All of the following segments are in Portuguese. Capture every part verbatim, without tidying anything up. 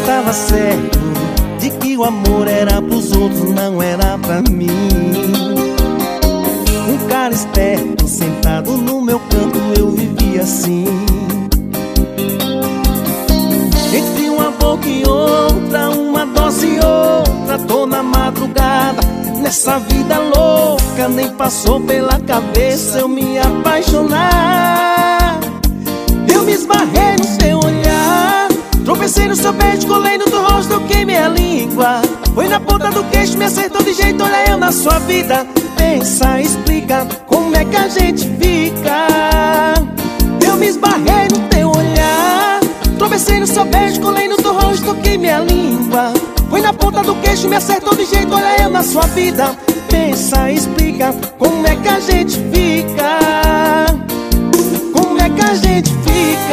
tava certo de que o amor era pros outros, não era pra mim. Um cara esperto sentado no meu canto, eu vivia assim. Entre uma boca e outra, uma dose e outra, tô na madrugada nessa vida louca. Nem passou pela cabeça eu me apaixonar. Eu me esbarrei no seu olhar, tropecei no seu beijo, colei no teu rosto, queimei a língua. Foi na ponta do queixo, me acertou de jeito, olha eu na sua vida. Pensa, explica, como é que a gente fica? Eu me esbarrei no teu olhar, tropecei no seu beijo, colei no teu rosto, queimei a língua. Foi na ponta do queixo, me acertou de jeito, olha eu na sua vida. Pensa, explica, como é que a gente fica? Como é que a gente fica?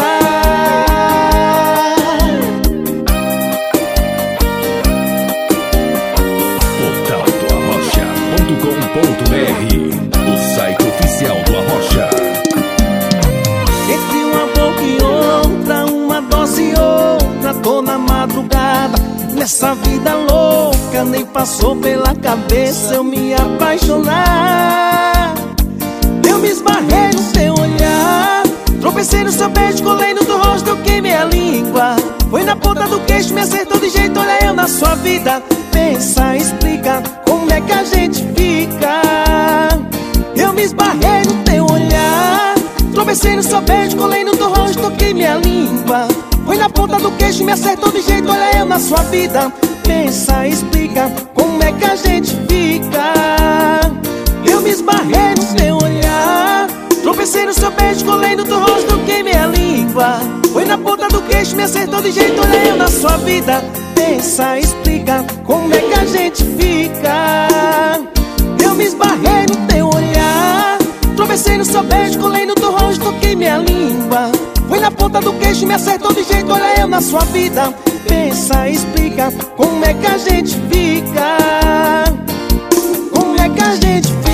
Portal do Arrocha ponto com ponto br, o site oficial do Arrocha. Entre uma boca e outra, uma dose e outra, tô na madrugada nessa vida louca. Nem passou pela cabeça eu me apaixonar. Eu me esbarrei no seu olhar, tropecei no seu beijo, colei no teu rosto, eu queimei a língua. Foi na ponta do queixo, me acertou de jeito, olha eu na sua vida. Pensa, explica, como é que a gente fica? Eu me esbarrei no teu olhar, tropecei no seu beijo, colei no teu rosto, queimei a língua. Foi na ponta do queixo, me acertou de jeito, olha eu na sua vida. Pensa, explica, como é que a gente fica? Eu me esbarrei no seu olhar, tropecei no seu beijo, colei no teu rosto, queimei a língua. Foi na ponta do queixo, me acertou de jeito, olha eu na sua vida. Pensa, explica, como é que a gente fica? Eu me esbarrei no teu olhar, tropecei no seu beijo, colei no teu rosto, queimei a língua. Foi na ponta do queixo, me acertou de jeito, olha eu na sua vida. Pensa, explica, como é que a gente fica? Como é que a gente fica?